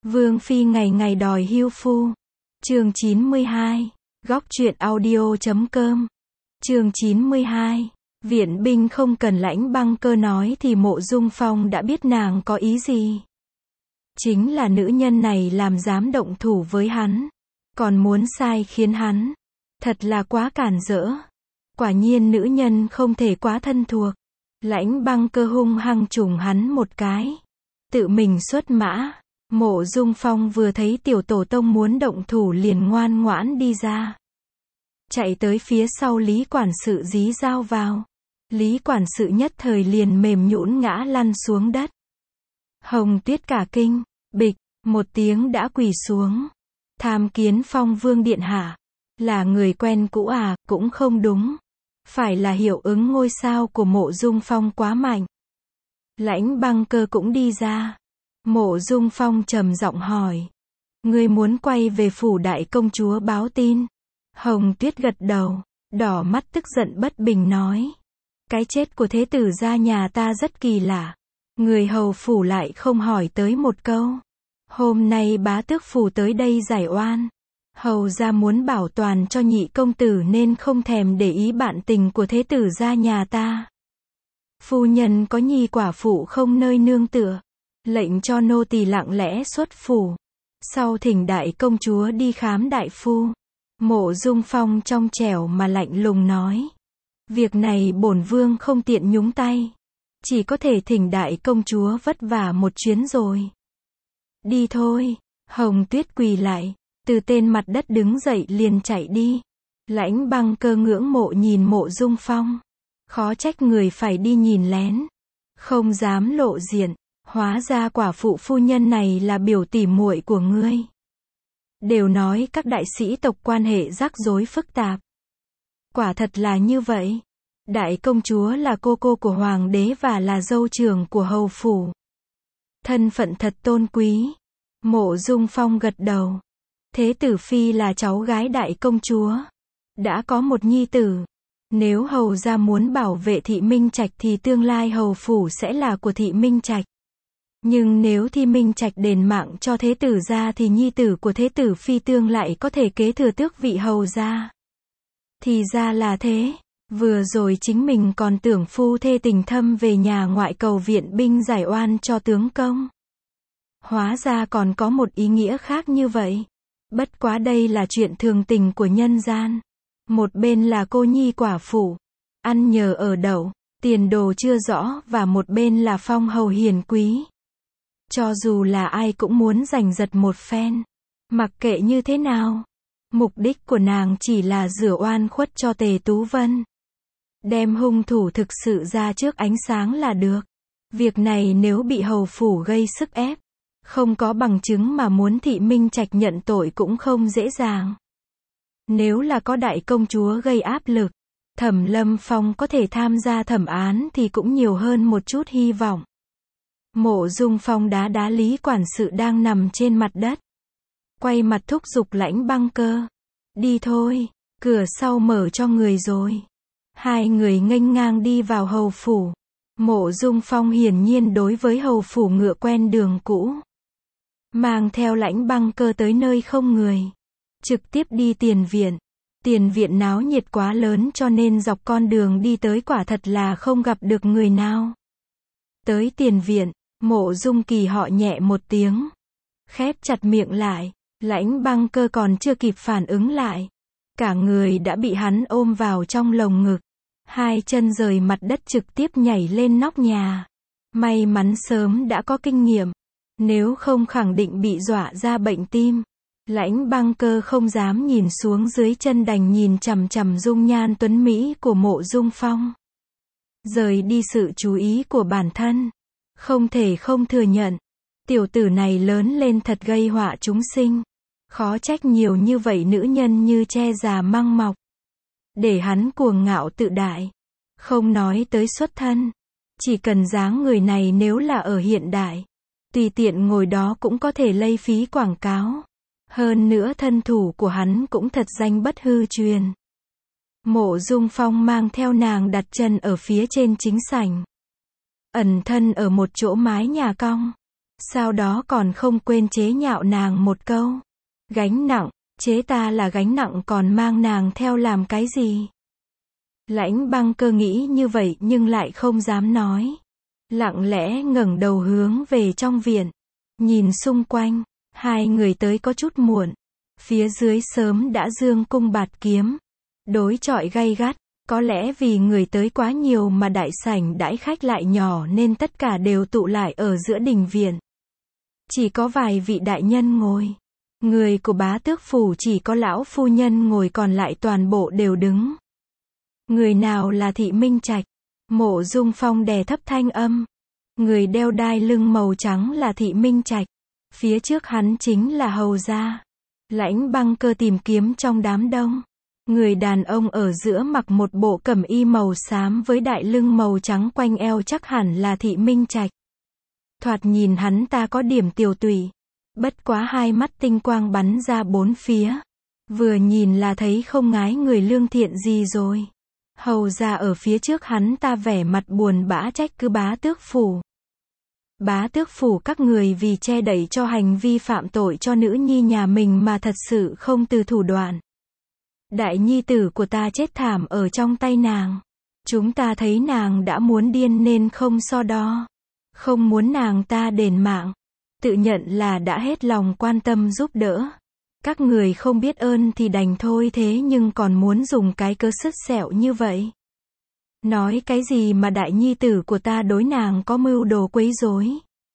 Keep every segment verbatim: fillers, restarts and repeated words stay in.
Vương phi ngày ngày đòi hưu phu. Chương chín mươi hai. Góc truyện audio chấm com. Chương chín mươi hai. Viện binh không cần Lãnh Băng Cơ nói thì Mộ Dung Phong đã biết nàng có ý gì. Chính là nữ nhân này làm dám động thủ với hắn, còn muốn sai khiến hắn. Thật là quá cản rỡ. Quả nhiên nữ nhân không thể quá thân thuộc. Lãnh Băng Cơ hung hăng trùng hắn một cái. Tự mình xuất mã. Mộ Dung Phong vừa thấy tiểu tổ tông muốn động thủ liền ngoan ngoãn đi ra. Chạy tới phía sau Lý quản sự dí dao vào. Lý quản sự nhất thời liền mềm nhũn ngã lăn xuống đất. Hồng Tuyết cả kinh, bịch, một tiếng đã quỳ xuống. Tham kiến Phong Vương điện hạ. Là người quen cũ à, cũng không đúng. Phải là hiệu ứng ngôi sao của Mộ Dung Phong quá mạnh. Lãnh Băng Cơ cũng đi ra. Mộ Dung Phong trầm giọng hỏi. Ngươi muốn quay về phủ đại công chúa báo tin? Hồng Tuyết gật đầu, đỏ mắt tức giận bất bình nói. Cái chết của thế tử gia nhà ta rất kỳ lạ. Người hầu phủ lại không hỏi tới một câu. Hôm nay bá tước phủ tới đây giải oan. Hầu gia muốn bảo toàn cho nhị công tử nên không thèm để ý bạn tình của thế tử gia nhà ta. Phu nhân có nhi quả phụ không nơi nương tựa. Lệnh cho nô tỳ lặng lẽ xuất phủ. Sau thỉnh đại công chúa đi khám đại phu. Mộ Dung Phong trong trẻo mà lạnh lùng nói. Việc này bổn vương không tiện nhúng tay. Chỉ có thể thỉnh đại công chúa vất vả một chuyến rồi. Đi thôi. Hồng Tuyết quỳ lại. Từ tên mặt đất đứng dậy liền chạy đi. Lãnh Băng Cơ ngưỡng mộ nhìn Mộ Dung Phong. Khó trách người phải đi nhìn lén. Không dám lộ diện. Hóa ra quả phụ phu nhân này là biểu tỉ muội của ngươi. Đều nói các đại sĩ tộc quan hệ rắc rối phức tạp. Quả thật là như vậy. Đại công chúa là cô cô của hoàng đế và là dâu trưởng của hầu phủ. Thân phận thật tôn quý. Mộ Dung Phong gật đầu. Thế tử phi là cháu gái đại công chúa. Đã có một nhi tử. Nếu hầu gia muốn bảo vệ thị Minh Trạch thì tương lai hầu phủ sẽ là của thị Minh Trạch. Nhưng nếu thị Minh Trạch đền mạng cho thế tử gia thì nhi tử của thế tử phi tương lại có thể kế thừa tước vị hầu gia. Thì ra là thế. Vừa rồi chính mình còn tưởng phu thê tình thâm về nhà ngoại cầu viện binh giải oan cho tướng công. Hóa ra còn có một ý nghĩa khác như vậy. Bất quá đây là chuyện thường tình của nhân gian. Một bên là cô nhi quả phụ, ăn nhờ ở đậu, tiền đồ chưa rõ, và một bên là phong hầu hiền quý. Cho dù là ai cũng muốn giành giật một phen. Mặc kệ như thế nào, mục đích của nàng chỉ là rửa oan khuất cho Tề Tú Vân. Đem hung thủ thực sự ra trước ánh sáng là được. Việc này nếu bị hầu phủ gây sức ép, không có bằng chứng mà muốn thị Minh Trạch nhận tội cũng không dễ dàng. Nếu là có đại công chúa gây áp lực, Thẩm Lâm Phong có thể tham gia thẩm án thì cũng nhiều hơn một chút hy vọng. Mộ Dung Phong đá đá Lý quản sự đang nằm trên mặt đất. Quay mặt thúc giục Lãnh Băng Cơ. Đi thôi, cửa sau mở cho người rồi. Hai người nghênh ngang đi vào hầu phủ. Mộ Dung Phong hiển nhiên đối với hầu phủ ngựa quen đường cũ. Mang theo Lãnh Băng Cơ tới nơi không người. Trực tiếp đi tiền viện. Tiền viện náo nhiệt quá lớn cho nên dọc con đường đi tới quả thật là không gặp được người nào. Tới tiền viện, Mộ Dung Kỳ họ nhẹ một tiếng. Khép chặt miệng lại. Lãnh Băng Cơ còn chưa kịp phản ứng lại. Cả người đã bị hắn ôm vào trong lồng ngực. Hai chân rời mặt đất trực tiếp nhảy lên nóc nhà. May mắn sớm đã có kinh nghiệm. Nếu không khẳng định bị dọa ra bệnh tim. Lãnh Băng Cơ không dám nhìn xuống dưới chân đành nhìn chằm chằm dung nhan tuấn mỹ của Mộ Dung Phong. Rời đi sự chú ý của bản thân. Không thể không thừa nhận. Tiểu tử này lớn lên thật gây họa chúng sinh. Khó trách nhiều như vậy nữ nhân như tre già măng mọc. Để hắn cuồng ngạo tự đại. Không nói tới xuất thân. Chỉ cần dáng người này nếu là ở hiện đại. Tùy tiện ngồi đó cũng có thể lây phí quảng cáo. Hơn nữa thân thủ của hắn cũng thật danh bất hư truyền. Mộ Dung Phong mang theo nàng đặt chân ở phía trên chính sảnh. Ẩn thân ở một chỗ mái nhà cong. Sau đó còn không quên chế nhạo nàng một câu. Gánh nặng, chế ta là gánh nặng còn mang nàng theo làm cái gì? Lãnh Băng Cơ nghĩ như vậy nhưng lại không dám nói. Lặng lẽ ngẩng đầu hướng về trong viện. Nhìn xung quanh, hai người tới có chút muộn. Phía dưới sớm đã dương cung bạt kiếm. Đối chọi gay gắt, có lẽ vì người tới quá nhiều mà đại sảnh đãi khách lại nhỏ nên tất cả đều tụ lại ở giữa đình viện. Chỉ có vài vị đại nhân ngồi. Người của bá tước phủ chỉ có lão phu nhân ngồi còn lại toàn bộ đều đứng. Người nào là Thị Minh Trạch? Mộ Dung Phong đè thấp thanh âm. Người đeo đai lưng màu trắng là Thị Minh Trạch. Phía trước hắn chính là hầu gia. Lãnh Băng Cơ tìm kiếm trong đám đông. Người đàn ông ở giữa mặc một bộ cẩm y màu xám với đại lưng màu trắng quanh eo chắc hẳn là Thị Minh Trạch. Thoạt nhìn hắn ta có điểm tiều tụy. Bất quá hai mắt tinh quang bắn ra bốn phía. Vừa nhìn là thấy không ngái người lương thiện gì rồi. Hầu ra ở phía trước hắn ta vẻ mặt buồn bã trách cứ bá tước phủ. Bá tước phủ các người vì che đậy cho hành vi phạm tội cho nữ nhi nhà mình mà thật sự không từ thủ đoạn. Đại nhi tử của ta chết thảm ở trong tay nàng. Chúng ta thấy nàng đã muốn điên nên không so đo. Không muốn nàng ta đền mạng. Tự nhận là đã hết lòng quan tâm giúp đỡ. Các người không biết ơn thì đành thôi thế nhưng còn muốn dùng cái cớ sứt sẹo như vậy. Nói cái gì mà đại nhi tử của ta đối nàng có mưu đồ quấy rối.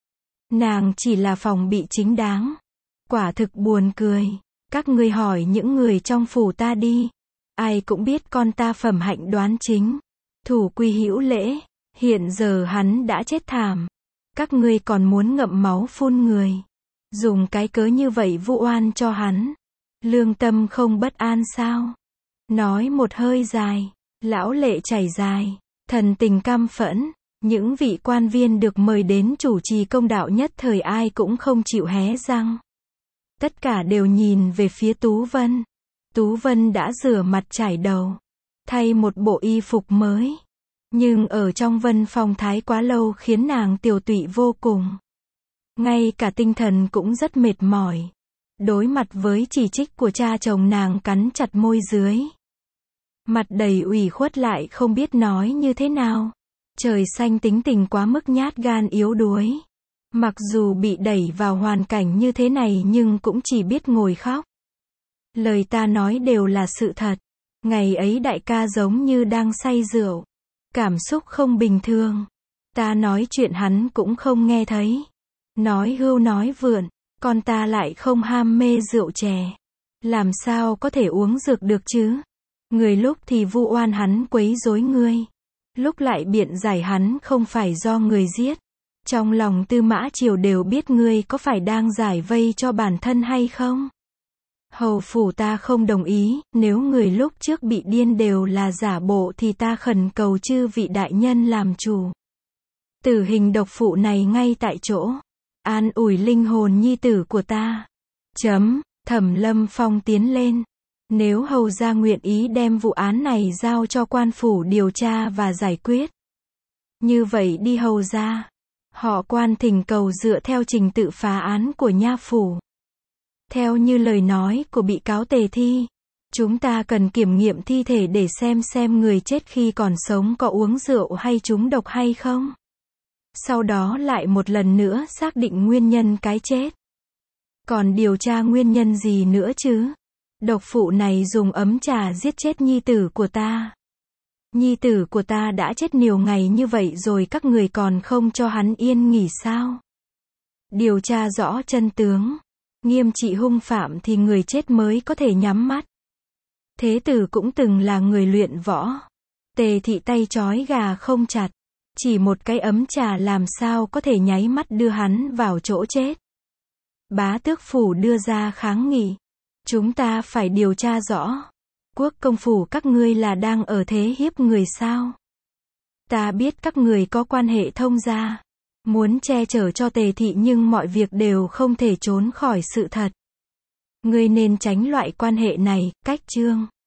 Nàng chỉ là phòng bị chính đáng. Quả thực buồn cười. Các ngươi hỏi những người trong phủ ta đi. Ai cũng biết con ta phẩm hạnh đoán chính. Thủ quy hữu lễ. Hiện giờ hắn đã chết thảm. Các ngươi còn muốn ngậm máu phun người. Dùng cái cớ như vậy vu oan cho hắn. Lương tâm không bất an sao? Nói một hơi dài. Lão lệ chảy dài. Thần tình căm phẫn. Những vị quan viên được mời đến chủ trì công đạo nhất thời ai cũng không chịu hé răng. Tất cả đều nhìn về phía Tú Vân. Tú Vân đã rửa mặt chải đầu. Thay một bộ y phục mới. Nhưng ở trong Vân Phong Thái quá lâu khiến nàng tiều tụy vô cùng. Ngay cả tinh thần cũng rất mệt mỏi. Đối mặt với chỉ trích của cha chồng nàng cắn chặt môi dưới. Mặt đầy ủy khuất lại không biết nói như thế nào. Trời xanh tính tình quá mức nhát gan yếu đuối. Mặc dù bị đẩy vào hoàn cảnh như thế này nhưng cũng chỉ biết ngồi khóc. Lời ta nói đều là sự thật. Ngày ấy đại ca giống như đang say rượu. Cảm xúc không bình thường. Ta nói chuyện hắn cũng không nghe thấy. Nói hưu nói vượn. Con ta lại không ham mê rượu chè. Làm sao có thể uống dược được chứ? Người lúc thì vu oan hắn quấy rối ngươi. Lúc lại biện giải hắn không phải do người giết. Trong lòng Tư Mã Triều đều biết ngươi có phải đang giải vây cho bản thân hay không? Hầu phủ ta không đồng ý, nếu người lúc trước bị điên đều là giả bộ thì ta khẩn cầu chư vị đại nhân làm chủ. Tử hình độc phụ này ngay tại chỗ. An ủi linh hồn nhi tử của ta. Chấm, Thẩm Lâm Phong tiến lên. Nếu hầu gia nguyện ý đem vụ án này giao cho quan phủ điều tra và giải quyết. Như vậy đi hầu gia. Họ quan thỉnh cầu dựa theo trình tự phá án của nha phủ. Theo như lời nói của bị cáo Tề Thi, chúng ta cần kiểm nghiệm thi thể để xem xem người chết khi còn sống có uống rượu hay trúng độc hay không. Sau đó lại một lần nữa xác định nguyên nhân cái chết. Còn điều tra nguyên nhân gì nữa chứ? Độc phụ này dùng ấm trà giết chết nhi tử của ta. Nhi tử của ta đã chết nhiều ngày như vậy rồi các người còn không cho hắn yên nghỉ sao? Điều tra rõ chân tướng. Nghiêm trị hung phạm thì người chết mới có thể nhắm mắt. Thế tử cũng từng là người luyện võ. Tề thị tay trói gà không chặt. Chỉ một cái ấm trà làm sao có thể nháy mắt đưa hắn vào chỗ chết. Bá tước phủ đưa ra kháng nghị. Chúng ta phải điều tra rõ. Quốc công phủ các ngươi là đang ở thế hiếp người sao? Ta biết các người có quan hệ thông gia. Muốn che chở cho Tề thị nhưng mọi việc đều không thể trốn khỏi sự thật. Ngươi nên tránh loại quan hệ này, cách chương.